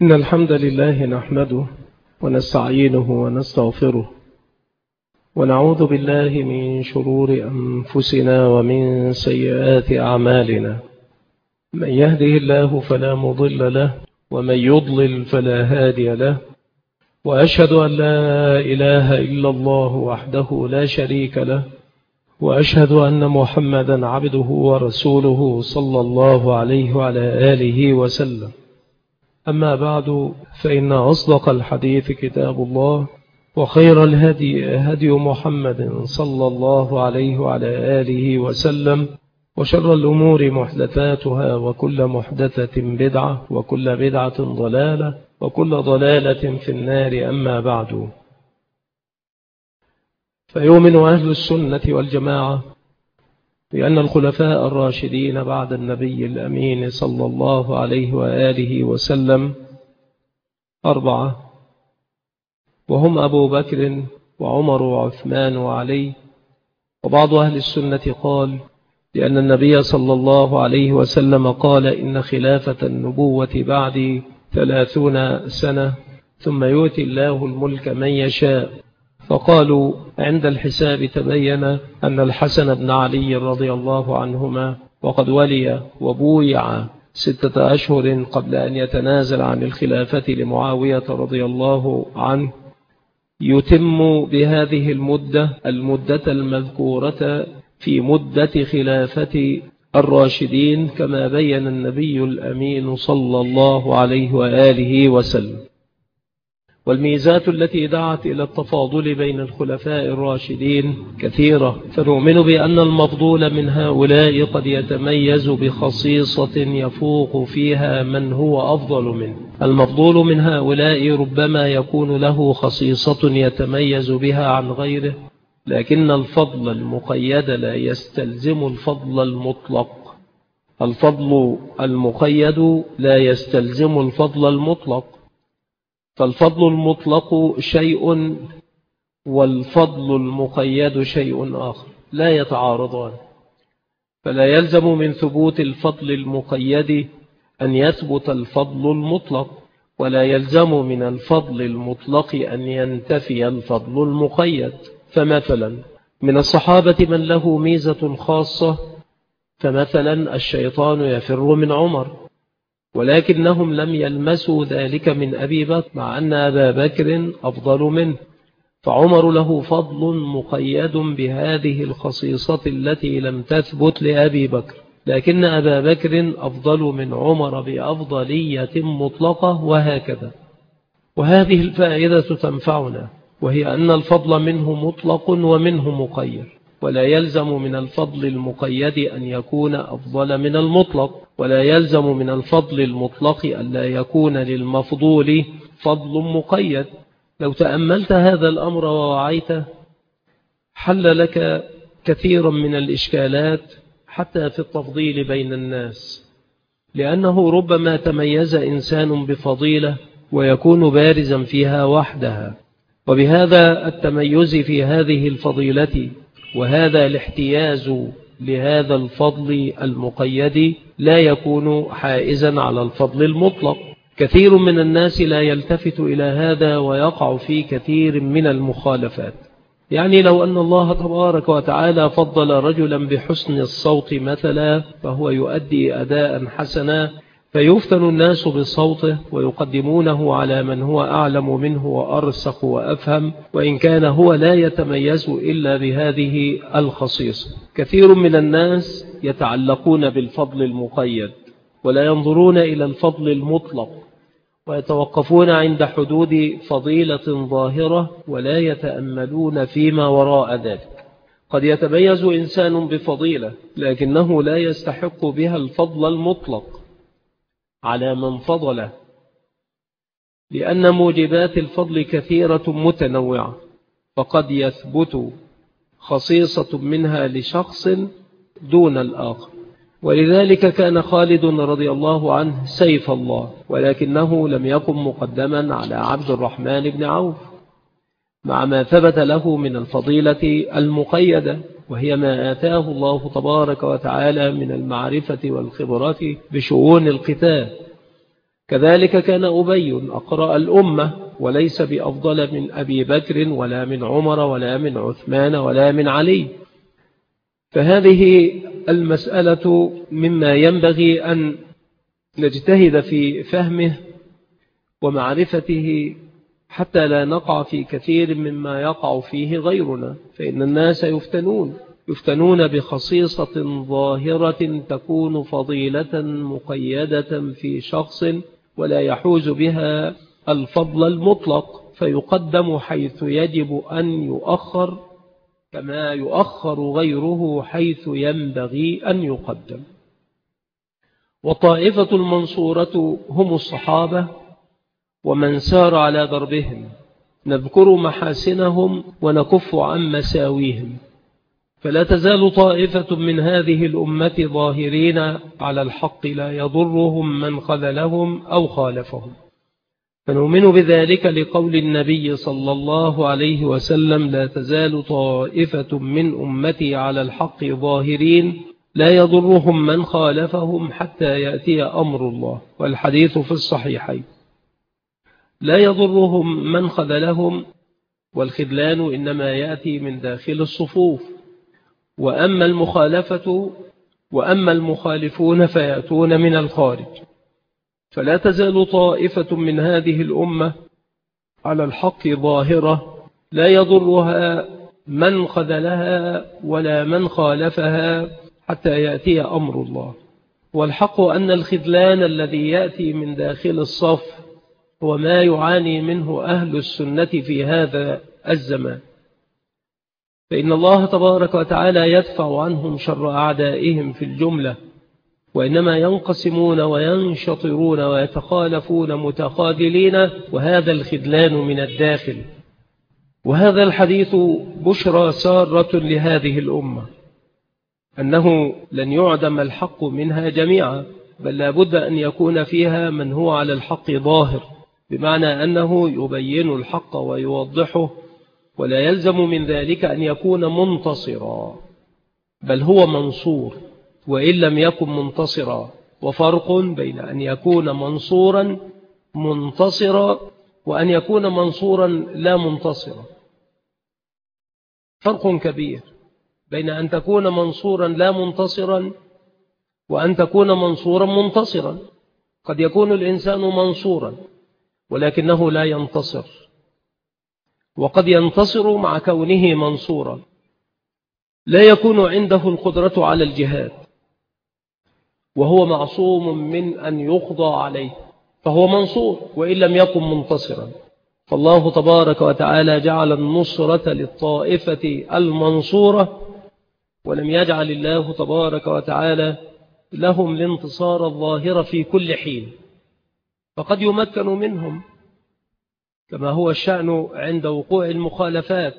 إن الحمد لله نحمده ونستعينه ونستغفره ونعوذ بالله من شرور أنفسنا ومن سيئات أعمالنا. من يهده الله فلا مضل له ومن يضلل فلا هادي له، وأشهد أن لا إله إلا الله وحده لا شريك له، وأشهد أن محمدا عبده ورسوله صلى الله عليه وعلى آله وسلم. أما بعد، فإن أصدق الحديث كتاب الله، وخير الهدي هدي محمد صلى الله عليه وعلى آله وسلم، وشر الأمور محدثاتها، وكل محدثة بدعة، وكل بدعة ضلالة، وكل ضلالة في النار. أما بعد، فيؤمن أهل السنة والجماعة بأن الخلفاء الراشدين بعد النبي الأمين صلى الله عليه وآله وسلم 4، وهم أبو بكر وعمر وعثمان وعلي. وبعض أهل السنة قال لأن النبي صلى الله عليه وسلم قال: إن خلافة النبوة بعدي 30 سنة، ثم يؤتي الله الملك من يشاء. فقالوا عند الحساب تبين أن الحسن بن علي رضي الله عنهما وقد ولي وبويع 6 أشهر قبل أن يتنازل عن الخلافة لمعاوية رضي الله عنه، يتم بهذه المدة المذكورة في مدة خلافة الراشدين كما بين النبي الأمين صلى الله عليه وآله وسلم. والميزات التي دعت إلى التفاضل بين الخلفاء الراشدين كثيرة، فنؤمن بأن المفضول من هؤلاء قد يتميز بخصيصة يفوق فيها من هو أفضل منه. المفضول من هؤلاء ربما يكون له خصيصة يتميز بها عن غيره، لكن الفضل المقيد لا يستلزم الفضل المطلق. الفضل المقيد لا يستلزم الفضل المطلق، فالفضل المطلق شيء والفضل المقيد شيء آخر، لا يتعارضان. فلا يلزم من ثبوت الفضل المقيد أن يثبت الفضل المطلق، ولا يلزم من الفضل المطلق أن ينتفي الفضل المقيد. فمثلا من الصحابة من له ميزة خاصة، فمثلا الشيطان يفر من عمر، ولكنهم لم يلمسوا ذلك من أبي بكر، مع أن أبا بكر أفضل منه. فعمر له فضل مقيد بهذه الخصيصة التي لم تثبت لأبي بكر، لكن أبا بكر أفضل من عمر بأفضلية مطلقة، وهكذا. وهذه الفائدة تنفعنا، وهي أن الفضل منه مطلق ومنه مقيد، ولا يلزم من الفضل المقيد أن يكون أفضل من المطلق، ولا يلزم من الفضل المطلق أن لا يكون للمفضول فضل مقيد. لو تأملت هذا الأمر ووعيته حل لك كثيرا من الإشكالات حتى في التفضيل بين الناس، لأنه ربما تميز إنسان بفضيلة ويكون بارزا فيها وحدها، وبهذا التميز في هذه الفضيلة وهذا الاحتياز لهذا الفضل المقيد لا يكون حائزا على الفضل المطلق. كثير من الناس لا يلتفت إلى هذا ويقع في كثير من المخالفات. يعني لو أن الله تبارك وتعالى فضل رجلا بحسن الصوت مثلا، فهو يؤدي أداء حسنا، فيفتن الناس بصوته ويقدمونه على من هو أعلم منه وأرسخ وأفهم، وإن كان هو لا يتميز إلا بهذه الخصيصة. كثير من الناس يتعلقون بالفضل المقيد ولا ينظرون إلى الفضل المطلق، ويتوقفون عند حدود فضيلة ظاهرة ولا يتأملون فيما وراء ذلك. قد يتميز إنسان بفضيلة لكنه لا يستحق بها الفضل المطلق على من فضله، لأن موجبات الفضل كثيرة متنوعة، فقد يثبت خصيصة منها لشخص دون الآخر. ولذلك كان خالد رضي الله عنه سيف الله، ولكنه لم يكن مقدما على عبد الرحمن بن عوف، مع ما ثبت له من الفضيلة المقيدة، وهي ما آتاه الله تبارك وتعالى من المعرفة والخبرة بشؤون القتال. كذلك كان أبي أقرأ الأمة وليس بأفضل من أبي بكر ولا من عمر ولا من عثمان ولا من علي. فهذه المسألة مما ينبغي أن نجتهد في فهمه ومعرفته حتى لا نقع في كثير مما يقع فيه غيرنا. فإن الناس يفتنون بخصيصة ظاهرة تكون فضيلة مقيدة في شخص ولا يحوز بها الفضل المطلق، فيقدم حيث يجب أن يؤخر كما يؤخر غيره حيث ينبغي أن يقدم. والطائفة المنصورة هم الصحابة ومن سار على دربهم، نذكر محاسنهم ونكف عن مساويهم. فلا تزال طائفة من هذه الأمة ظاهرين على الحق لا يضرهم من خذلهم أو خالفهم، فنؤمن بذلك لقول النبي صلى الله عليه وسلم: لا تزال طائفة من أمتي على الحق ظاهرين لا يضرهم من خالفهم حتى يأتي أمر الله. والحديث في الصحيحين. لا يضرهم من خذلهم، والخذلان إنما يأتي من داخل الصفوف، وأما المخالفون فيأتون من الخارج. فلا تزال طائفة من هذه الأمة على الحق ظاهرة لا يضرها من خذلها ولا من خالفها حتى يأتي أمر الله. والحق أن الخذلان الذي يأتي من داخل الصف هو ما يعاني منه أهل السنة في هذا الزمان، فإن الله تبارك وتعالى يدفع عنهم شر أعدائهم في الجملة، وإنما ينقسمون وينشطرون ويتخالفون متخاذلين، وهذا الخذلان من الداخل. وهذا الحديث بشرى سارة لهذه الأمة، أنه لن يعدم الحق منها جميعا، بل لابد أن يكون فيها من هو على الحق ظاهر، بمعنى أنه يبين الحق ويوضحه، ولا يلزم من ذلك أن يكون منتصرا، بل هو منصور وإن لم يكن منتصرا. وفرق بين أن يكون منصورا منتصرا وأن يكون منصورا لا منتصرا، فرق كبير بين أن تكون منصورا لا منتصرا وأن تكون منصورا منتصرا. قد يكون الإنسان منصورا ولكنه لا ينتصر، وقد ينتصر مع كونه منصورا. لا يكون عنده القدرة على الجهاد وهو معصوم من أن يخضع عليه، فهو منصور وإن لم يكن منتصرا. فالله تبارك وتعالى جعل النصرة للطائفة المنصورة، ولم يجعل الله تبارك وتعالى لهم الانتصار الظاهر في كل حين، فقد يمكن منهم كما هو الشأن عند وقوع المخالفات،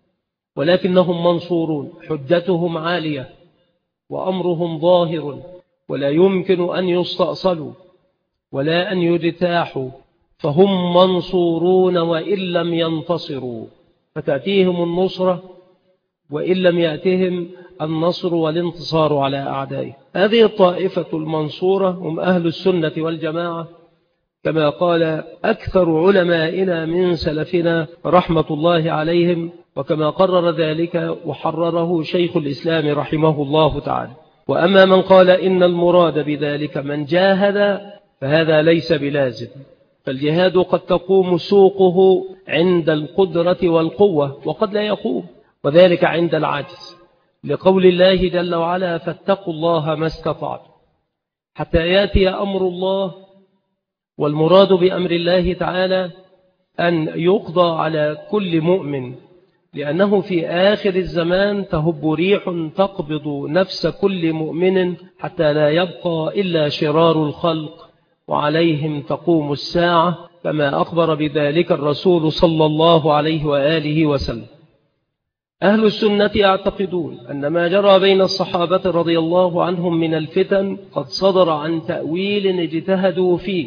ولكنهم منصورون، حجتهم عالية وأمرهم ظاهر، ولا يمكن أن يستأصلوا ولا أن يجتاحوا، فهم منصورون وإن لم ينتصروا، فتأتيهم النصرة وإن لم يأتهم النصر والانتصار على أعدائه. هذه الطائفة المنصورة هم أهل السنة والجماعة، كما قال أكثر علمائنا من سلفنا رحمة الله عليهم، وكما قرر ذلك وحرره شيخ الإسلام رحمه الله تعالى. وأما من قال إن المراد بذلك من جاهد فهذا ليس بلازم، فالجهاد قد تقوم سوقه عند القدرة والقوة، وقد لا يقوم، وذلك عند العجز، لقول الله جل وعلا: فاتقوا الله ما استطعتم حتى يأتي أمر الله. والمراد بأمر الله تعالى أن يقضى على كل مؤمن، لأنه في آخر الزمان تهب ريح تقبض نفس كل مؤمن حتى لا يبقى إلا شرار الخلق، وعليهم تقوم الساعة، كما أخبر بذلك الرسول صلى الله عليه وآله وسلم. أهل السنة يعتقدون أن ما جرى بين الصحابة رضي الله عنهم من الفتن قد صدر عن تأويل اجتهدوا فيه،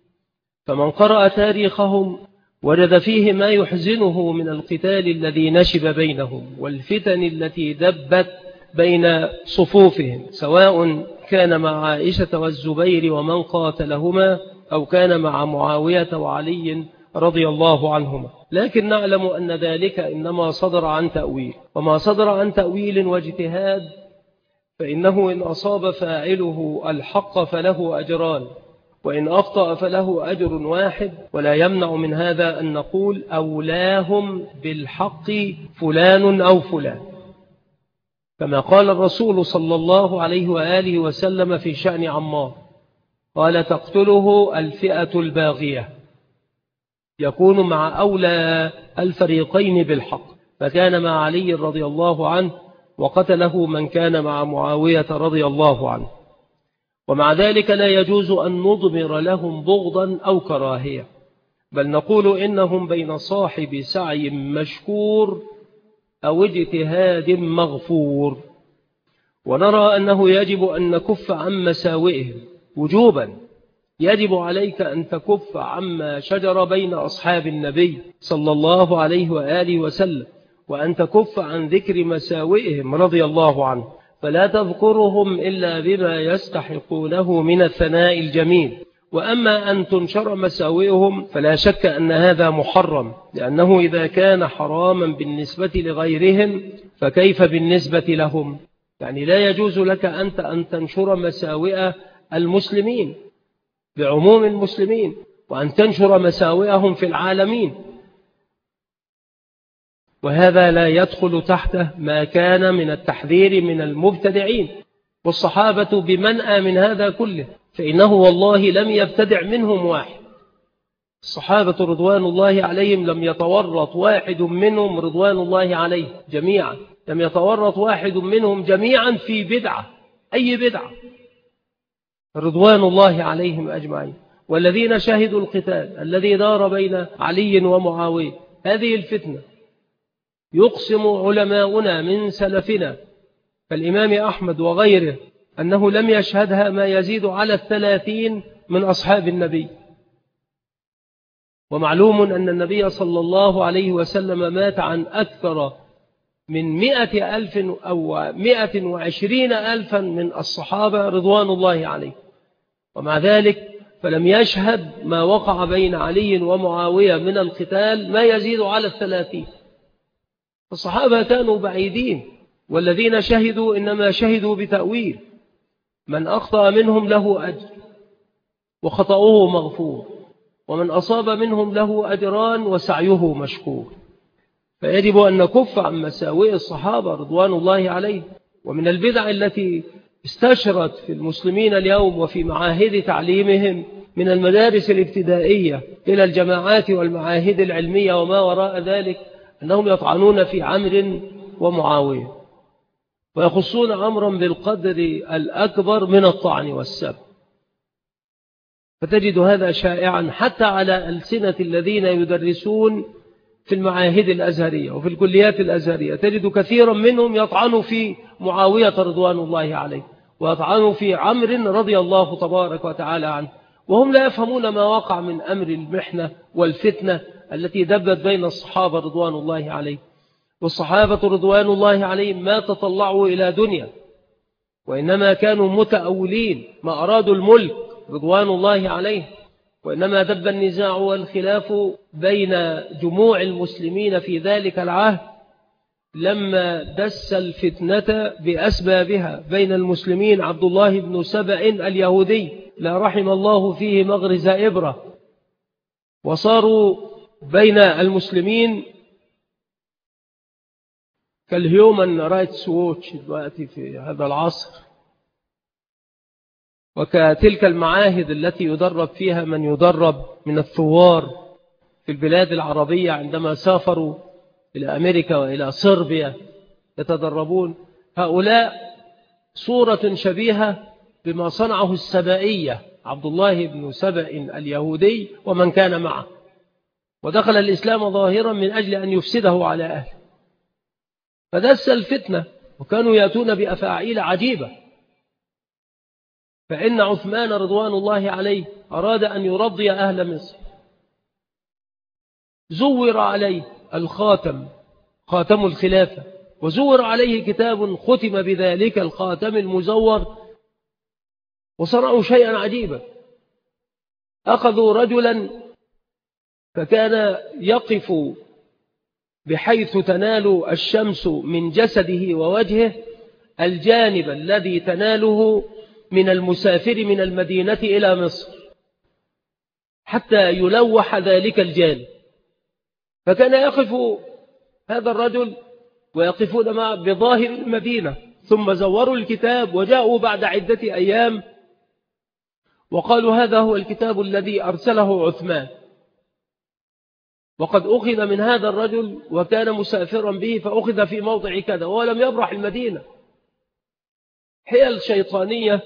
فمن قرأ تاريخهم وجد فيه ما يحزنه من القتال الذي نشب بينهم والفتن التي دبت بين صفوفهم، سواء كان مع عائشة والزبير ومن قاتلهما، أو كان مع معاوية وعلي رضي الله عنهما، لكن نعلم أن ذلك إنما صدر عن تأويل، وما صدر عن تأويل واجتهاد فإنه إن أصاب فاعله الحق فله أجران، وإن أخطأ فله أجر واحد، ولا يمنع من هذا أن نقول أولاهم بالحق فلان أو فلان، كما قال الرسول صلى الله عليه وآله وسلم في شأن عمار، قال تقتله الفئة الباغية، يكون مع أولى الفريقين بالحق، فكان مع علي رضي الله عنه وقتله من كان مع معاوية رضي الله عنه. ومع ذلك لا يجوز أن نضمر لهم بغضا أو كراهية، بل نقول إنهم بين صاحب سعي مشكور أو اجتهاد مغفور، ونرى أنه يجب أن نكف عن مساوئهم وجوبا. يجب عليك أن تكف عما شجر بين أصحاب النبي صلى الله عليه وآله وسلم، وأن تكف عن ذكر مساوئهم رضي الله عنه، فلا تذكرهم إلا بما يستحقونه من الثناء الجميل. وأما أن تنشر مساوئهم فلا شك أن هذا محرم، لأنه إذا كان حراما بالنسبة لغيرهم فكيف بالنسبة لهم؟ يعني لا يجوز لك أنت أن تنشر مساوئ المسلمين بعموم المسلمين، وأن تنشر مساوئهم في العالمين، وهذا لا يدخل تحته ما كان من التحذير من المبتدعين، والصحابة بمنأى من هذا كله، فإنه والله لم يبتدع منهم واحد. الصحابة رضوان الله عليهم لم يتورط واحد منهم رضوان الله عليه جميعا، لم يتورط واحد منهم جميعا في بدعة، أي بدعة، رضوان الله عليهم أجمعين. والذين شهدوا القتال الذي دار بين علي ومعاوية، هذه الفتنة يقسم علماؤنا من سلفنا كالإمام أحمد وغيره أنه لم يشهدها ما يزيد على 30 من أصحاب النبي. ومعلوم أن النبي صلى الله عليه وسلم مات عن أكثر من 100,000 أو 120,000 من الصحابة رضوان الله عليه، ومع ذلك فلم يشهد ما وقع بين علي ومعاوية من القتال ما يزيد على 30. الصحابة كانوا بعيدين، والذين شهدوا إنما شهدوا بتأويل، من أخطأ منهم له أجر وخطأه مغفور، ومن أصاب منهم له أجران وسعيه مشكور. فيجب أن نكف عن مساوئ الصحابة رضوان الله عليه. ومن البدع التي استشرت في المسلمين اليوم وفي معاهد تعليمهم من المدارس الابتدائية إلى الجماعات والمعاهد العلمية وما وراء ذلك، أنهم يطعنون في عمرو ومعاوية، ويخصون عمرا بالقدر الأكبر من الطعن والسب، فتجد هذا شائعا حتى على ألسنة الذين يدرسون في المعاهد الأزهرية وفي الكليات الأزهرية، تجد كثيرا منهم يطعنوا في معاوية رضوان الله عليه، ويطعنوا في عمرو رضي الله تبارك وتعالى عنه، وهم لا يفهمون ما وقع من أمر المحنة والفتنة التي دبت بين الصحابة رضوان الله عليه. والصحابة رضوان الله عليهم ما تطلعوا إلى دنيا، وإنما كانوا متأولين، ما أرادوا الملك رضوان الله عليه، وإنما دب النزاع والخلاف بين جموع المسلمين في ذلك العهد لما دس الفتنة بأسبابها بين المسلمين عبد الله بن سبأ اليهودي لا رحم الله فيه مغرز إبرة، وصاروا بين المسلمين كالهيومن رايتس ووتش دلوقتي في هذا العصر، وكتلك المعاهد التي يدرب فيها من يدرب من الثوار في البلاد العربية عندما سافروا إلى أمريكا وإلى صربيا يتدربون. هؤلاء صورة شبيهة بما صنعه السبائية عبد الله بن سبأ اليهودي ومن كان معه، ودخل الإسلام ظاهرا من أجل أن يفسده على أهله، فدس الفتنة، وكانوا يأتون بأفاعيل عجيبة. فإن عثمان رضوان الله عليه أراد أن يرضي أهل مصر، زور عليه الخاتم، خاتم الخلافة، وزور عليه كتاب ختم بذلك الخاتم المزور، وصنعوا شيئا عجيبا، أخذوا رجلا فكان يقف بحيث تنال الشمس من جسده ووجهه الجانب الذي تناله من المسافر من المدينة إلى مصر حتى يلوح ذلك الجانب. فكان يقف هذا الرجل ويقفون معه بظاهر المدينة، ثم زوروا الكتاب وجاءوا بعد عدة أيام وقالوا هذا هو الكتاب الذي أرسله عثمان، وقد أخذ من هذا الرجل وكان مسافرا به فأخذ في موضع كذا ولم يبرح المدينة. حيل شيطانية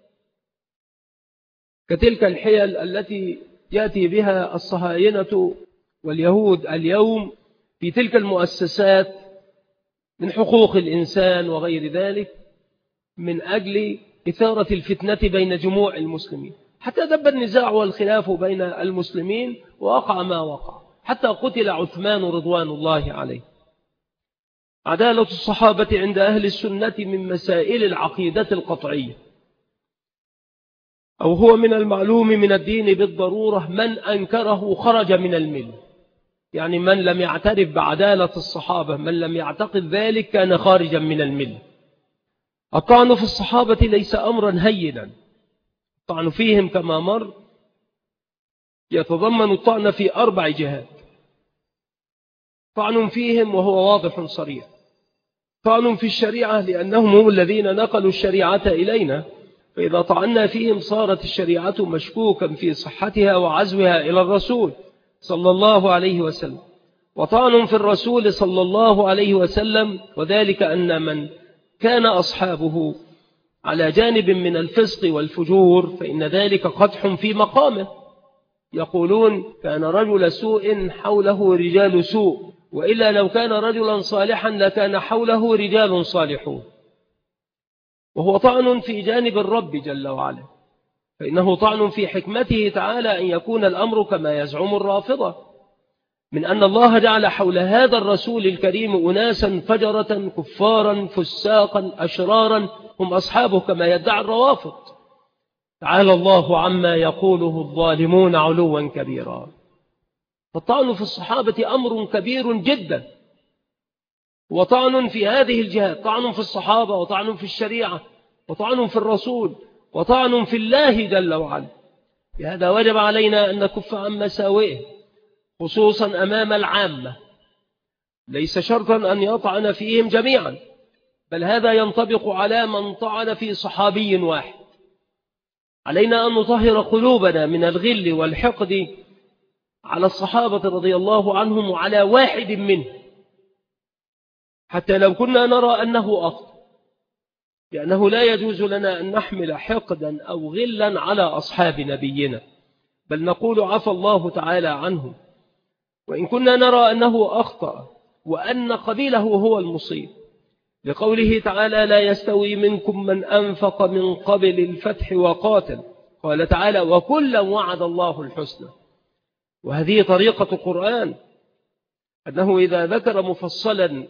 كتلك الحيل التي يأتي بها الصهاينة واليهود اليوم في تلك المؤسسات من حقوق الإنسان وغير ذلك، من أجل إثارة الفتنة بين جموع المسلمين، حتى دب النزاع والخلاف بين المسلمين ووقع ما وقع، حتى قتل عثمان رضوان الله عليه. عدالة الصحابة عند أهل السنة من مسائل العقيدة القطعية، أو هو من المعلوم من الدين بالضرورة، من أنكره خرج من الملة. يعني من لم يعترف بعدالة الصحابة، من لم يعتقد ذلك كان خارجا من الملة. الطعن في الصحابة ليس أمرا هينا، الطعن فيهم كما مر يتضمن الطعن في 4 جهات. طعن فيهم وهو واضح صريح، طعن في الشريعة لأنهم هم الذين نقلوا الشريعة إلينا، فإذا طعنا فيهم صارت الشريعة مشكوكا في صحتها وعزوها إلى الرسول صلى الله عليه وسلم. وطعن في الرسول صلى الله عليه وسلم، وذلك أن من كان أصحابه على جانب من الفسق والفجور فإن ذلك قدح في مقامه. يقولون كان رجل سوء حوله رجال سوء، وإلا لو كان رجلا صالحا لكان حوله رجال صالحون. وهو طعن في جانب الرب جل وعلا، فإنه طعن في حكمته تعالى أن يكون الأمر كما يزعم الرافضة، من أن الله جعل حول هذا الرسول الكريم أناسا فجرة كفارا فساقا أشرارا هم أصحابه كما يدعي الروافض. تعالى الله عما يقوله الظالمون علوا كبيرا. فالطعن في الصحابة أمر كبير جدا، وطعن في هذه الجهات، طعن في الصحابة وطعن في الشريعة وطعن في الرسول وطعن في الله جل وعلا. بهذا وجب علينا أن نكف عن مساوئه، خصوصا أمام العامة. ليس شرطا أن يطعن فيهم جميعا، بل هذا ينطبق على من طعن في صحابي واحد. علينا أن نطهر قلوبنا من الغل والحقد على الصحابة رضي الله عنهم وعلى واحد منهم، حتى لو كنا نرى أنه أخطأ، لأنه لا يجوز لنا أن نحمل حقدا أو غلا على أصحاب نبينا، بل نقول عفى الله تعالى عنه. وإن كنا نرى أنه أخطأ وأن قبيله هو المصيب، لقوله تعالى لا يستوي منكم من أنفق من قبل الفتح وقاتل، قال تعالى وكلا وعد الله الحسنى. وهذه طريقة القرآن، أنه إذا ذكر مفصلا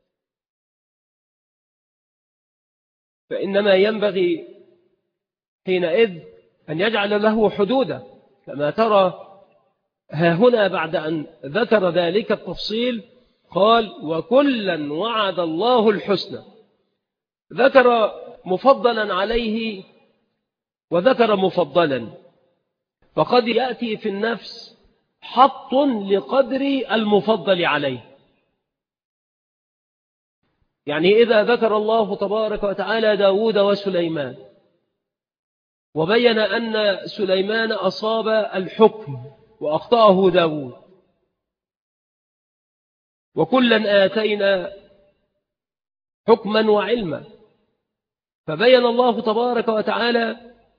فإنما ينبغي حينئذ أن يجعل له حدودا، كما ترى ها هنا بعد أن ذكر ذلك التفصيل قال وكلا وعد الله الحسنى. ذكر مفضلا عليه وذكر مفضلا، فقد يأتي في النفس حط لقدر المفضل عليه. يعني إذا ذكر الله تبارك وتعالى داود وسليمان وبين أن سليمان أصاب الحكم وأخطأه داود، وكلا آتينا حكما وعلما، فبين الله تبارك وتعالى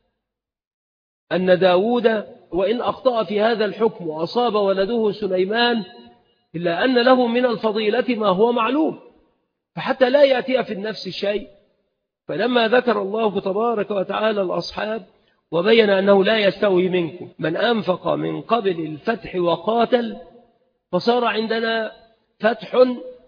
أن داود وإن أخطأ في هذا الحكم وأصاب ولده سليمان إلا أن له من الفضيلة ما هو معلوم، فحتى لا يأتي في النفس شيء. فلما ذكر الله تبارك وتعالى الأصحاب وبين أنه لا يستوي منكم من أنفق من قبل الفتح وقاتل، فصار عندنا فتح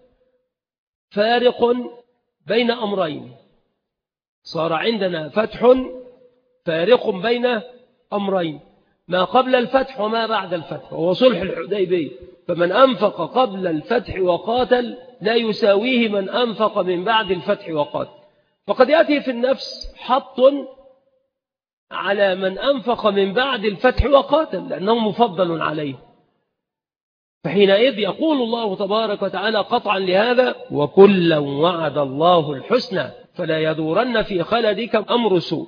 فارق بين أمرين، صار عندنا فتح فارق بين أمرين. ما قبل الفتح وما بعد الفتح، وهو صلح الحديبية. فمن أنفق قبل الفتح وقاتل لا يساويه من أنفق من بعد الفتح وقاتل. فقد يأتي في النفس حط على من أنفق من بعد الفتح وقاتل لأنه مفضل عليه، فحينئذ يقول الله تبارك وتعالى قطعا لهذا: وكلا وعد الله الحسنى فلا يدورن في خلدك أمر سوء.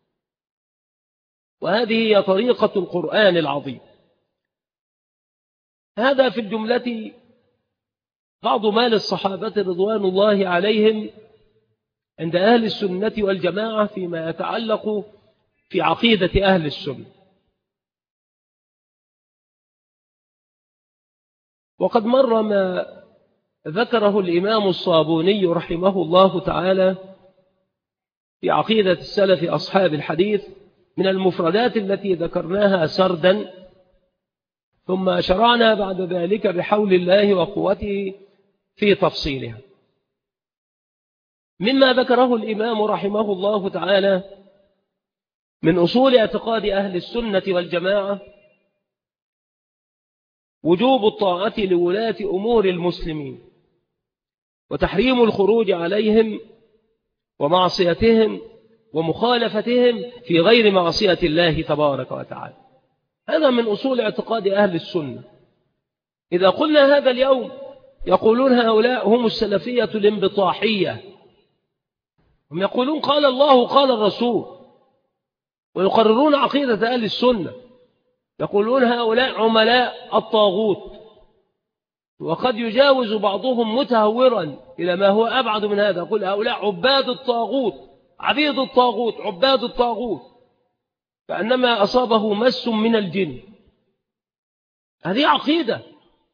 وهذه هي طريقة القرآن العظيم. هذا في الجملة بعض ما للصحابة رضوان الله عليهم عند أهل السنة والجماعة فيما يتعلق في عقيدة أهل السنة. وقد مر ما ذكره الإمام الصابوني رحمه الله تعالى في عقيدة السلف أصحاب الحديث من المفردات التي ذكرناها سردا، ثم شرعنا بعد ذلك بحول الله وقوته في تفصيلها. مما ذكره الإمام رحمه الله تعالى من أصول اعتقاد أهل السنة والجماعة وجوب الطاعة لولاة أمور المسلمين وتحريم الخروج عليهم ومعصيتهم ومخالفتهم في غير معصية الله تبارك وتعالى. هذا من أصول اعتقاد أهل السنة. إذا قلنا هذا اليوم يقولون هؤلاء هم السلفية الانبطاحية، هم يقولون قال الله قال الرسول ويقررون عقيدة أهل السنة. يقولون هؤلاء عملاء الطاغوت، وقد يجاوز بعضهم متهورا إلى ما هو أبعد من هذا، يقول هؤلاء عباد الطاغوت، عبيد الطاغوت، عباد الطاغوت، فأنما أصابه مس من الجن. هذه عقيدة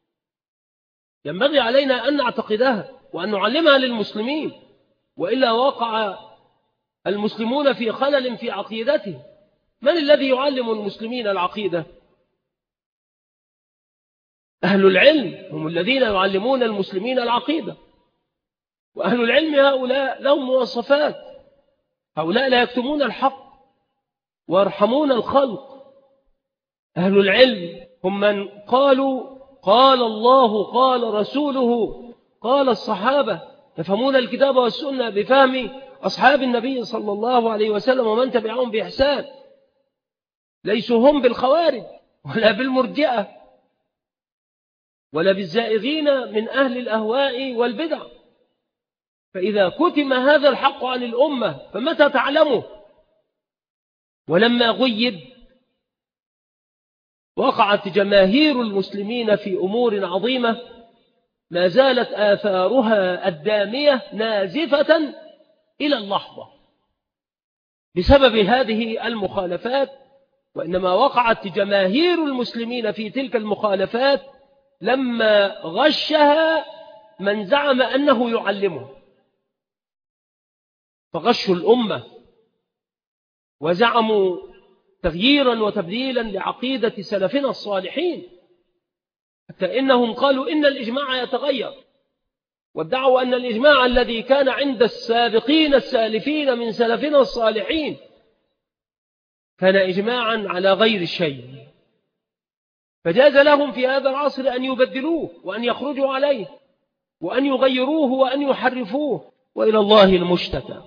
ينبغي علينا أن نعتقدها وأن نعلمها للمسلمين، وإلا وقع المسلمون في خلل في عقيدته. من الذي يعلم المسلمين العقيدة؟ أهل العلم هم الذين يعلمون المسلمين العقيدة. وأهل العلم هؤلاء لهم مواصفات، هؤلاء لا يكتمون الحق ويرحمون الخلق. أهل العلم هم من قالوا قال الله قال رسوله قال الصحابة، يفهمون الكتاب والسنة بفهم أصحاب النبي صلى الله عليه وسلم ومن تبعهم بإحسان. ليسوا هم بالخوارج ولا بالمرجئة ولا بالزائغين من أهل الأهواء والبدع. فإذا كتم هذا الحق عن الأمة فمتى تعلمه؟ ولما غيب وقعت جماهير المسلمين في أمور عظيمة ما زالت آثارها الدامية نازفة إلى اللحظة بسبب هذه المخالفات. وإنما وقعت جماهير المسلمين في تلك المخالفات لما غشها من زعم أنه يعلمه، فغشوا الأمة وزعموا تغييرا وتبديلا لعقيدة سلفنا الصالحين، حتى إنهم قالوا إن الإجماع يتغير، وادعوا أن الإجماع الذي كان عند السابقين السالفين من سلفنا الصالحين كان إجماعا على غير شيء، فجاز لهم في هذا العصر أن يبدلوه وأن يخرجوا عليه وأن يغيروه وأن يحرفوه، وإلى الله المشتكى.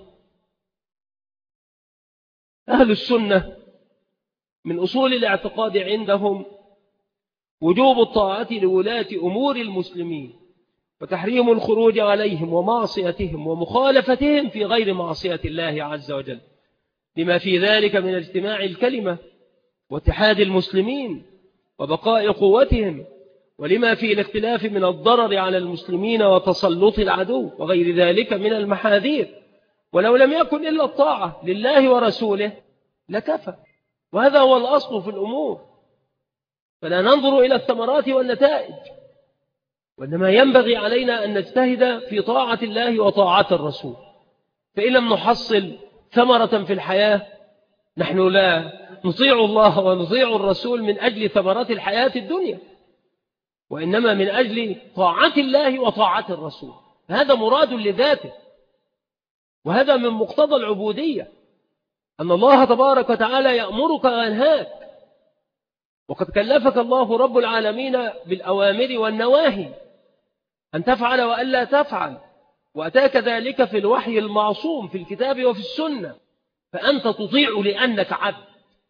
أهل السنة من أصول الاعتقاد عندهم وجوب الطاعة لولاة أمور المسلمين وتحريم الخروج عليهم ومعصيتهم ومخالفتهم في غير معصية الله عز وجل، لما في ذلك من اجتماع الكلمة واتحاد المسلمين وبقاء قوتهم، ولما في الاختلاف من الضرر على المسلمين وتسلط العدو وغير ذلك من المحاذير. ولو لم يكن إلا الطاعة لله ورسوله لكفى، وهذا هو الأصل في الأمور. فلا ننظر إلى الثمرات والنتائج، وإنما ينبغي علينا أن نجتهد في طاعة الله وطاعة الرسول. فإن لم نحصل ثمرة في الحياة نحن لا نطيع الله ونطيع الرسول من أجل ثمرات الحياة الدنيا، وإنما من أجل طاعة الله وطاعة الرسول. هذا مراد لذاته، وهذا من مقتضى العبودية، أن الله تبارك وتعالى يأمرك وينهاك، وقد كلفك الله رب العالمين بالأوامر والنواهي أن تفعل وألا تفعل، وأتاك ذلك في الوحي المعصوم في الكتاب وفي السنة، فأنت تطيع لأنك عبد.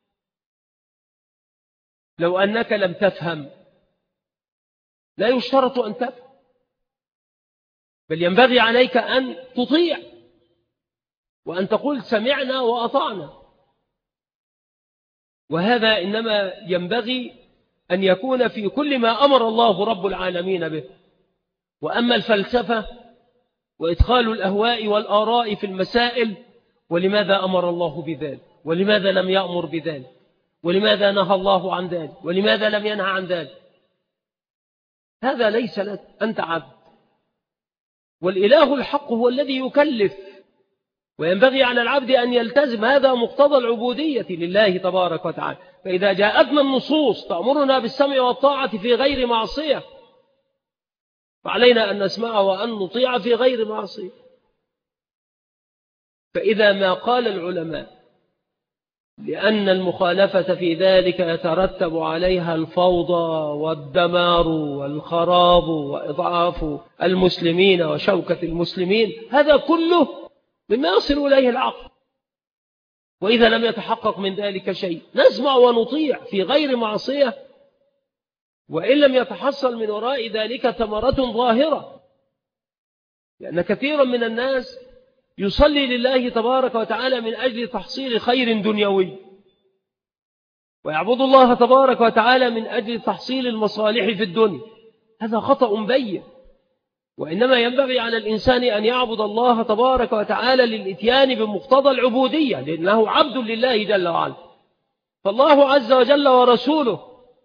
لو أنك لم تفهم لا يشترط أن تفهم، بل ينبغي عليك أن تطيع وأن تقول سمعنا وأطعنا. وهذا إنما ينبغي أن يكون في كل ما أمر الله رب العالمين به. وأما الفلسفة وإدخال الأهواء والآراء في المسائل، ولماذا أمر الله بذلك ولماذا لم يأمر بذلك ولماذا نهى الله عن ذلك ولماذا لم ينهى عن ذلك، هذا ليس لك، أنت عبد. والإله الحق هو الذي يكلف، وينبغي على العبد أن يلتزم، هذا مقتضى العبودية لله تبارك وتعالى. فإذا جاءتنا النصوص تأمرنا بالسمع والطاعة في غير معصية، فعلينا أن نسمع وأن نطيع في غير معصية. فإذا ما قال العلماء لأن المخالفة في ذلك يترتب عليها الفوضى والدمار والخراب وإضعاف المسلمين وشوكة المسلمين، هذا كله مما يصل إليه العقل. وإذا لم يتحقق من ذلك شيء نسمع ونطيع في غير معصية، وإن لم يتحصل من وراء ذلك ثمرة ظاهرة. لأن كثيرا من الناس يصلي لله تبارك وتعالى من أجل تحصيل خير دنيوي، ويعبد الله تبارك وتعالى من أجل تحصيل المصالح في الدنيا، هذا خطأ بين. وإنما ينبغي على الإنسان أن يعبد الله تبارك وتعالى للإتيان بمقتضى العبودية، لأنه عبد لله جل وعلا. فالله عز وجل ورسوله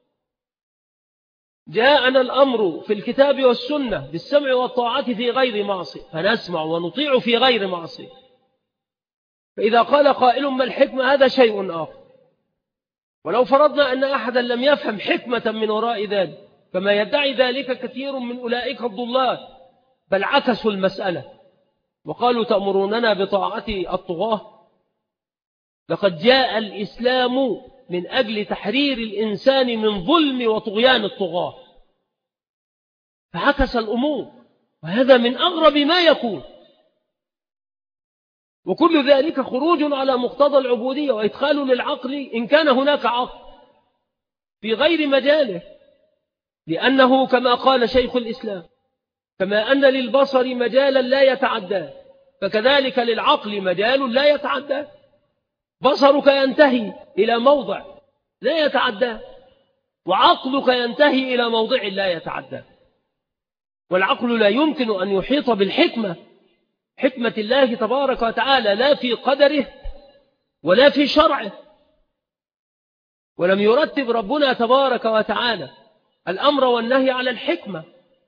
جاءنا الأمر في الكتاب والسنة بالسمع والطاعة في غير معصية، فنسمع ونطيع في غير معصية. فإذا قال قائل ما الحكمة، هذا شيء آخر. ولو فرضنا أن أحدا لم يفهم حكمة من وراء ذلك، كما يدعي ذلك كثير من أولئك الضلال، بل عكسوا المسألة وقالوا تأمروننا بطاعة الطغاة. لقد جاء الإسلام من أجل تحرير الإنسان من ظلم وطغيان الطغاة، فعكس الأمور، وهذا من أغرب ما يكون. وكل ذلك خروج على مقتضى العبودية وإدخال للعقل إن كان هناك عقل في غير مجاله، لأنه كما قال شيخ الإسلام كما أن للبصر مجالا لا يتعدى، فكذلك للعقل مجال لا يتعدى. بصرك ينتهي إلى موضع لا يتعدى، وعقلك ينتهي إلى موضع لا يتعدى. والعقل لا يمكن أن يحيط بالحكمة، حكمة الله تبارك وتعالى، لا في قدره ولا في شرعه. ولم يرتب ربنا تبارك وتعالى الأمر والنهي على الحكمة.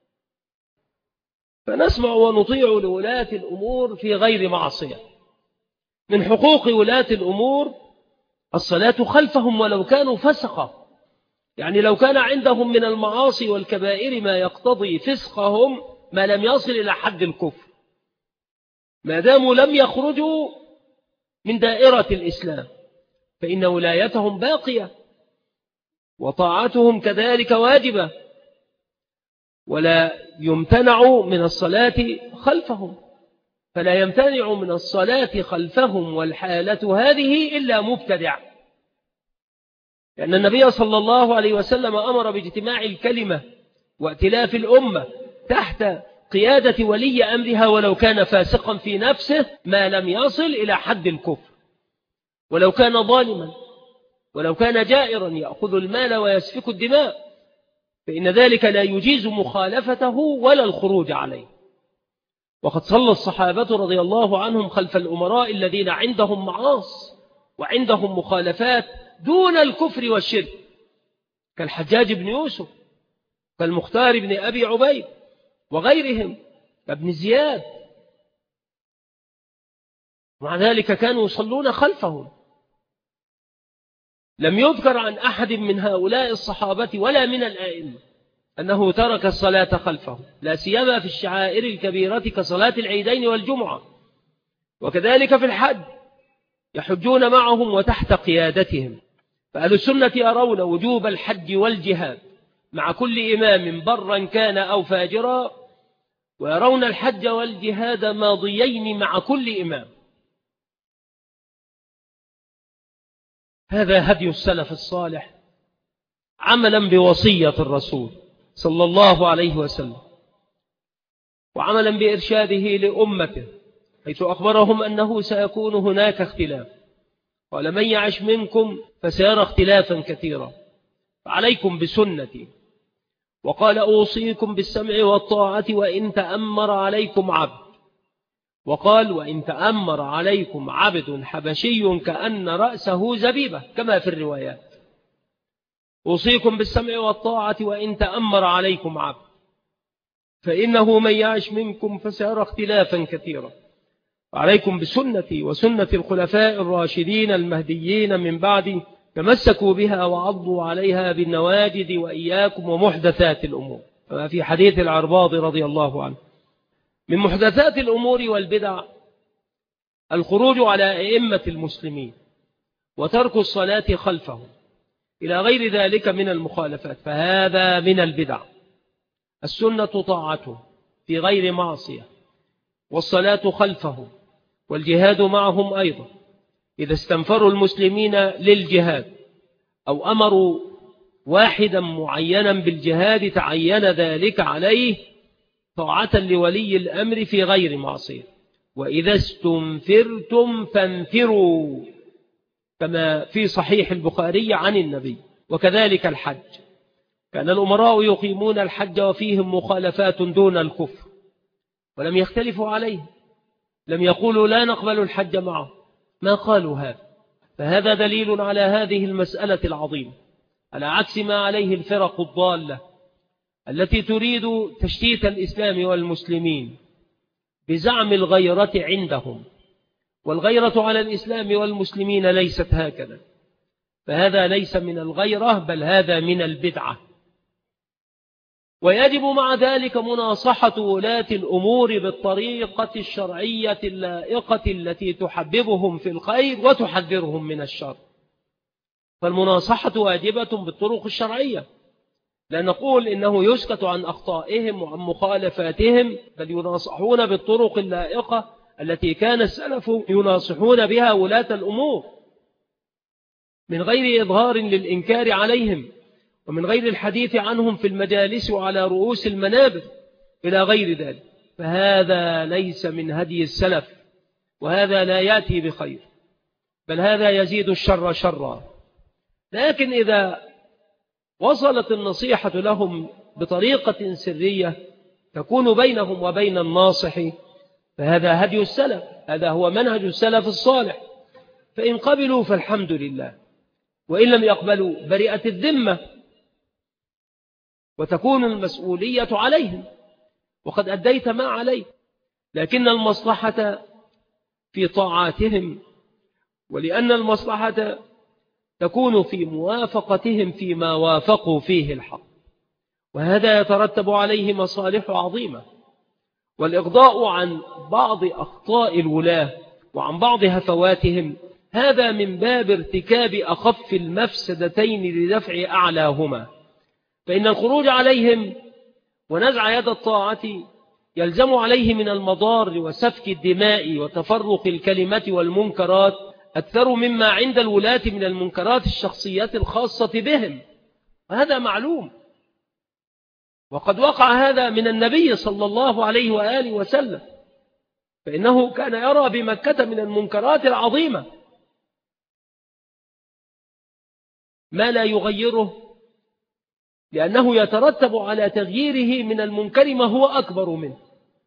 فنسمع ونطيع لولاة الأمور في غير معصية. من حقوق ولاة الأمور الصلاة خلفهم ولو كانوا فسقة، يعني لو كان عندهم من المعاصي والكبائر ما يقتضي فسقهم ما لم يصل إلى حد الكفر، ما داموا لم يخرجوا من دائرة الإسلام، فإن ولايتهم باقية وطاعتهم كذلك واجبة، ولا يمتنع من الصلاة خلفهم. فلا يمتنع من الصلاة خلفهم والحالة هذه إلا مبتدع، لأن النبي صلى الله عليه وسلم أمر باجتماع الكلمة وائتلاف الأمة تحت قيادة ولي أمرها ولو كان فاسقا في نفسه ما لم يصل إلى حد الكفر، ولو كان ظالما ولو كان جائرا يأخذ المال ويسفك الدماء، فإن ذلك لا يجيز مخالفته ولا الخروج عليه. وقد صلى الصحابة رضي الله عنهم خلف الأمراء الذين عندهم معاصي وعندهم مخالفات دون الكفر والشرك، كالحجاج بن يوسف، كالمختار بن أبي عبيد وغيرهم كابن زياد، مع ذلك كانوا يصلون خلفهم. لم يذكر عن أحد من هؤلاء الصحابة ولا من الآئمة أنه ترك الصلاة خلفهم، لا سيما في الشعائر الكبيرة كصلاة العيدين والجمعة، وكذلك في الحج يحجون معهم وتحت قيادتهم. فأهل السنة يرون وجوب الحج والجهاد مع كل إمام برا كان أو فاجرا، ويرون الحج والجهاد ماضيين مع كل إمام. هذا هدي السلف الصالح عملا بوصية الرسول صلى الله عليه وسلم، وعملا بإرشاده لأمته، حيث أخبرهم أنه سيكون هناك اختلاف، قال: من يعش منكم فسيرى اختلافا كثيرا، فعليكم بسنتي. وقال: أوصيكم بالسمع والطاعة وإن تأمر عليكم عبد. وقال: وإن تأمر عليكم عبد حبشي كأن رأسه زبيبة، كما في الروايات. أوصيكم بالسمع والطاعة وإن تأمر عليكم عبد، فإنه من يعش منكم فسيرى اختلافا كثيرا، عليكم بسنتي وسنة الخلفاء الراشدين المهديين من بعدي، تمسكوا بها وعضوا عليها بالنواجذ، وإياكم ومحدثات الأمور. كما في حديث العرباض رضي الله عنه: من محدثات الأمور والبدع الخروج على أئمة المسلمين وترك الصلاة خلفهم إلى غير ذلك من المخالفات، فهذا من البدع. السنة طاعته في غير معصية، والصلاة خلفهم، والجهاد معهم أيضا. إذا استنفروا المسلمين للجهاد أو أمروا واحدا معينا بالجهاد تعين ذلك عليه طاعة لولي الأمر في غير معصية. وإذا استنفرتم فانفروا، كما في صحيح البخاري عن النبي. وكذلك الحج، كان الأمراء يقيمون الحج وفيهم مخالفات دون الكفر، ولم يختلفوا عليه، لم يقولوا لا نقبل الحج معه، ما قالوا هذا. فهذا دليل على هذه المسألة العظيمة، على عكس ما عليه الفرق الضالة التي تريد تشتيت الإسلام والمسلمين بزعم الغيرة عندهم. والغيرة على الإسلام والمسلمين ليست هكذا، فهذا ليس من الغيرة، بل هذا من البدعة. ويجب مع ذلك مناصحة ولاة الأمور بالطريقة الشرعية اللائقة التي تحببهم في الخير وتحذرهم من الشر. فالمناصحة واجبة بالطرق الشرعية، لا نقول إنه يسكت عن أخطائهم وعن مخالفاتهم، بل يناصحون بالطرق اللائقة التي كان السلف يناصحون بها ولاة الأمور، من غير إظهار للإنكار عليهم، ومن غير الحديث عنهم في المجالس وعلى رؤوس المنابر إلى غير ذلك. فهذا ليس من هدي السلف، وهذا لا يأتي بخير، بل هذا يزيد الشر شرا. لكن إذا وصلت النصيحة لهم بطريقة سرية تكون بينهم وبين الناصح، فهذا هدي السلف، هذا هو منهج السلف الصالح. فإن قبلوا فالحمد لله، وإن لم يقبلوا برئت الذمة، وتكون المسؤولية عليهم، وقد أديت ما عليه. لكن المصلحة في طاعاتهم، ولأن المصلحة تكون في موافقتهم فيما وافقوا فيه الحق، وهذا يترتب عليه مصالح عظيمة. والإغضاء عن بعض أخطاء الولاة وعن بعض هفواتهم هذا من باب ارتكاب أخف المفسدتين لدفع أعلاهما. فإن الخروج عليهم ونزع يد الطاعة يلزم عليه من المضار وسفك الدماء وتفرق الكلمة والمنكرات أكثر مما عند الولاة من المنكرات الشخصيات الخاصة بهم، وهذا معلوم. وقد وقع هذا من النبي صلى الله عليه وآله وسلم، فإنه كان يرى بمكة من المنكرات العظيمة ما لا يغيره، لأنه يترتب على تغييره من المنكر ما هو أكبر منه.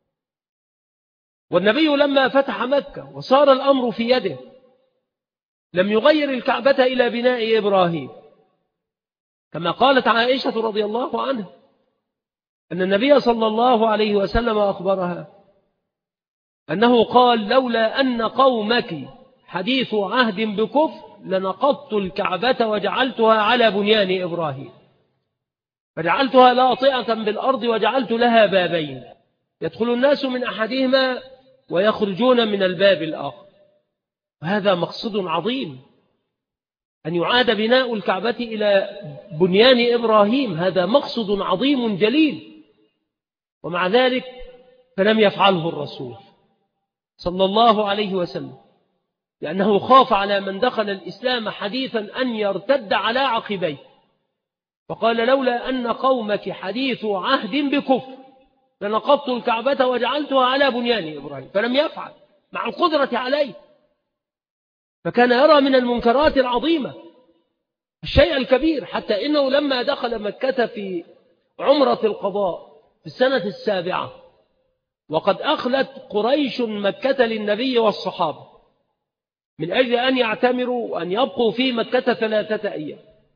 والنبي لما فتح مكة وصار الأمر في يده لم يغير الكعبة إلى بناء إبراهيم، كما قالت عائشة رضي الله عنها أن النبي صلى الله عليه وسلم أخبرها أنه قال: لولا أن قومك حديث عهد بكفر لنقضت الكعبة وجعلتها على بنيان إبراهيم، فجعلتها لاطئة بالأرض وجعلت لها بابين يدخل الناس من أحدهما ويخرجون من الباب الآخر. وهذا مقصد عظيم، أن يعاد بناء الكعبة إلى بنيان إبراهيم، هذا مقصد عظيم جليل، ومع ذلك فلم يفعله الرسول صلى الله عليه وسلم، لأنه خاف على من دخل الإسلام حديثا أن يرتد على عقبيه، فقال لولا أن قومك حديث عهد بكفر لنقضت الكعبة وجعلتها على بنيان إبراهيم، فلم يفعل مع القدرة عليه، فكان يرى من المنكرات العظيمة الشيء الكبير، حتى إنه لما دخل مكة في عمرة القضاء في السنة 7 وقد أخلت قريش مكة للنبي والصحابة من أجل أن يعتمروا وأن يبقوا في مكة 3 أيام،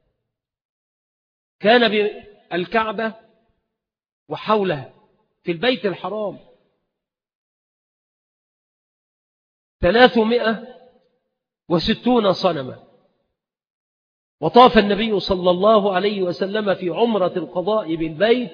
كان بالكعبة وحولها في البيت الحرام 360 صنما، وطاف النبي صلى الله عليه وسلم في عمرة القضاء بالبيت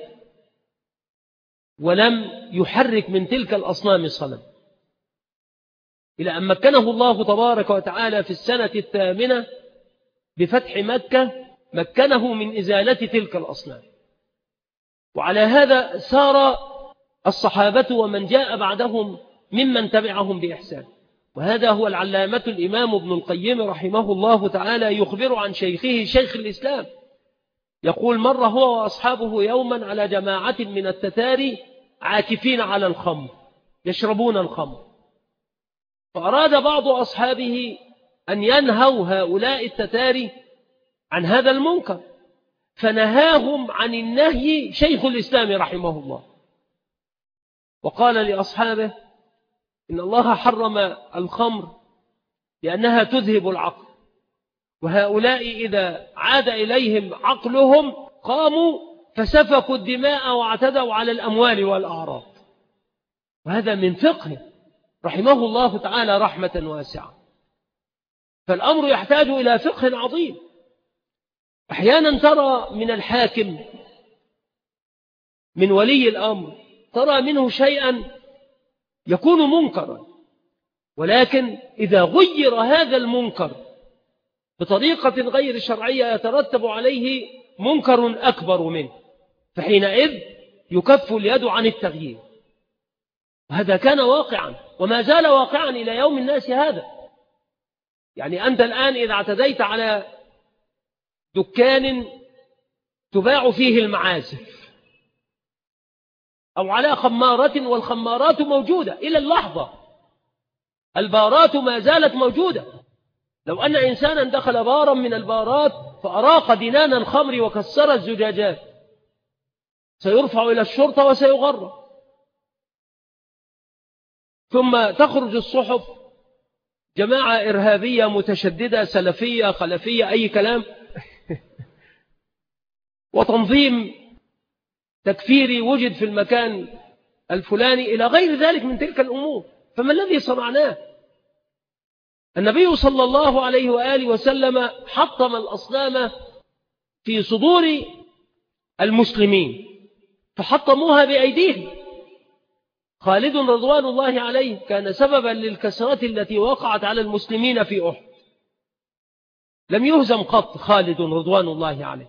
ولم يحرك من تلك الأصنام صنم، إلى أن مكنه الله تبارك وتعالى في السنة 8 بفتح مكة، مكنه من إزالة تلك الأصنام. وعلى هذا سار الصحابة ومن جاء بعدهم ممن تبعهم بإحسان. وهذا هو العلامة الإمام ابن القيم رحمه الله تعالى يخبر عن شيخه شيخ الإسلام، يقول مر هو وأصحابه يوما على جماعة من التتار عاكفين على الخمر يشربون الخمر، فأراد بعض أصحابه أن ينهوا هؤلاء التتار عن هذا المنكر، فنهاهم عن النهي شيخ الإسلام رحمه الله، وقال لأصحابه إن الله حرم الخمر لأنها تذهب العقل، وهؤلاء إذا عاد إليهم عقلهم قاموا فسفكوا الدماء واعتدوا على الأموال والأعراض. وهذا من فقه رحمه الله تعالى رحمة واسعة. فالأمر يحتاج إلى فقه عظيم. أحيانا ترى من الحاكم من ولي الأمر ترى منه شيئا يكون منكرا، ولكن إذا غير هذا المنكر بطريقة غير شرعية يترتب عليه منكر أكبر منه، فحينئذ يكف اليد عن التغيير. وهذا كان واقعا وما زال واقعا إلى يوم الناس هذا. يعني أنت الآن إذا اعتديت على دكان تباع فيه المعازف أو على خمارة، والخمارات موجودة إلى اللحظة، البارات ما زالت موجودة، لو أن إنسانا دخل بارا من البارات فأراق دنان الخمر وكسر الزجاجات سيرفع إلى الشرطة وسيغرر، ثم تخرج الصحف جماعة إرهابية متشددة سلفية خلفية أي كلام وتنظيم تكفيري وجد في المكان الفلاني إلى غير ذلك من تلك الأمور. فما الذي صنعناه؟ النبي صلى الله عليه وآله وسلم حطم الأصنام في صدور المسلمين فحطموها بأيديهم. خالد رضوان الله عليه كان سببا للكسرة التي وقعت على المسلمين في أحد، لم يهزم قط خالد رضوان الله عليه،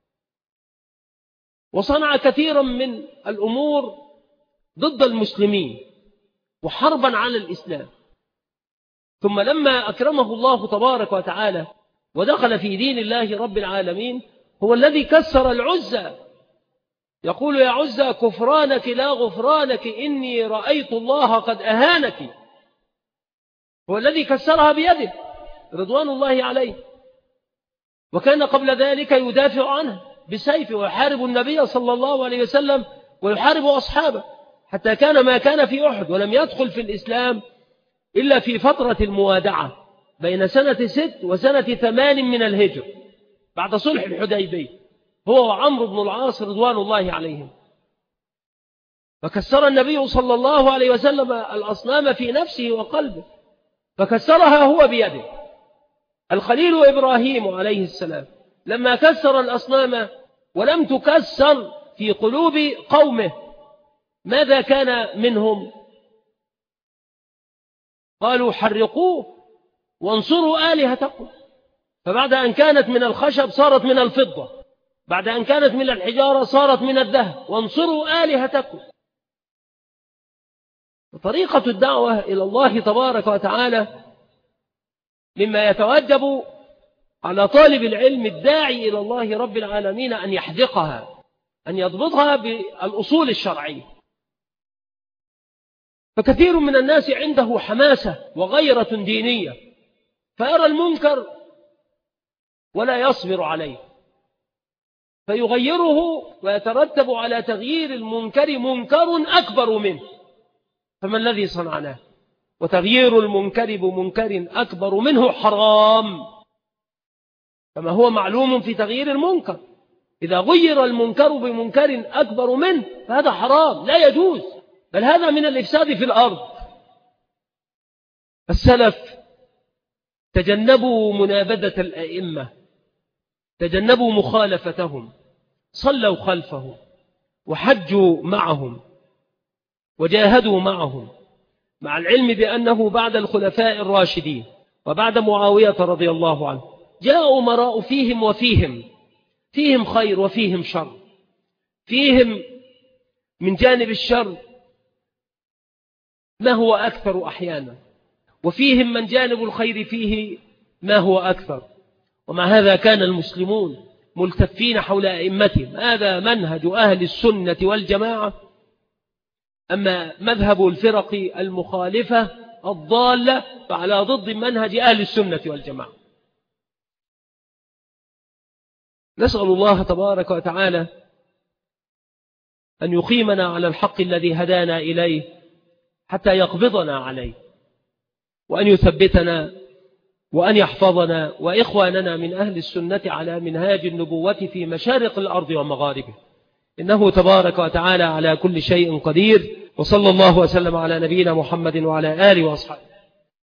وصنع كثيرا من الأمور ضد المسلمين وحربا على الإسلام. ثم لما أكرمه الله تبارك وتعالى ودخل في دين الله رب العالمين هو الذي كسر العزى، يقول يا عزى كفرانك لا غفرانك إني رأيت الله قد أهانك، هو الذي كسرها بيده رضوان الله عليه. وكان قبل ذلك يدافع عنه بسيفه ويحارب النبي صلى الله عليه وسلم ويحارب أصحابه، حتى كان ما كان في أحد ولم يدخل في الإسلام إلا في فترة الموادعة بين سنة 6 وسنة 8 من الهجر بعد صلح الحديبية، هو وعمرو بن العاص رضوان الله عليهم. فكسر النبي صلى الله عليه وسلم الأصنام في نفسه وقلبه، فكسرها هو بيده. الخليل إبراهيم عليه السلام لما كسر الأصنام ولم تكسر في قلوب قومه ماذا كان منهم؟ قالوا حرقوه وانصروا آلهتكم، فبعد أن كانت من الخشب صارت من الفضة، بعد أن كانت من الحجارة صارت من الذهب، وانصروا آلهتكم. طريقة الدعوة إلى الله تبارك وتعالى مما يتوجب على طالب العلم الداعي إلى الله رب العالمين أن يحذقها، أن يضبطها بالأصول الشرعية. فكثير من الناس عنده حماسة وغيرة دينية، فيرى المنكر ولا يصبر عليه، فيغيره، ويترتب على تغيير المنكر منكر أكبر منه. فما الذي صنعناه؟ وتغيير المنكر بمنكر أكبر منه حرام، كما هو معلوم في تغيير المنكر. إذا غير المنكر بمنكر أكبر منه فهذا حرام، لا يجوز، بل هذا من الإفساد في الأرض. السلف تجنبوا منابذة الأئمة، تجنبوا مخالفتهم، صلوا خلفهم، وحجوا معهم، وجاهدوا معهم، مع العلم بأنه بعد الخلفاء الراشدين وبعد معاوية رضي الله عنه جاء أمراء فيهم وفيهم، فيهم خير وفيهم شر، فيهم من جانب الشر ما هو أكثر أحيانا، وفيهم من جانب الخير فيه ما هو أكثر. ومع هذا كان المسلمون ملتفين حول أئمتهم. هذا منهج أهل السنة والجماعة. أما مذهب الفرق المخالفة الضالة فعلى ضد منهج أهل السنة والجماعة. نسأل الله تبارك وتعالى أن يقيمنا على الحق الذي هدانا إليه حتى يقبضنا عليه، وأن يثبتنا، وأن يحفظنا وإخواننا من أهل السنة على منهاج النبوة في مشارق الأرض ومغاربها، إنه تبارك وتعالى على كل شيء قدير. وصلى الله وسلم على نبينا محمد وعلى آله وأصحابه.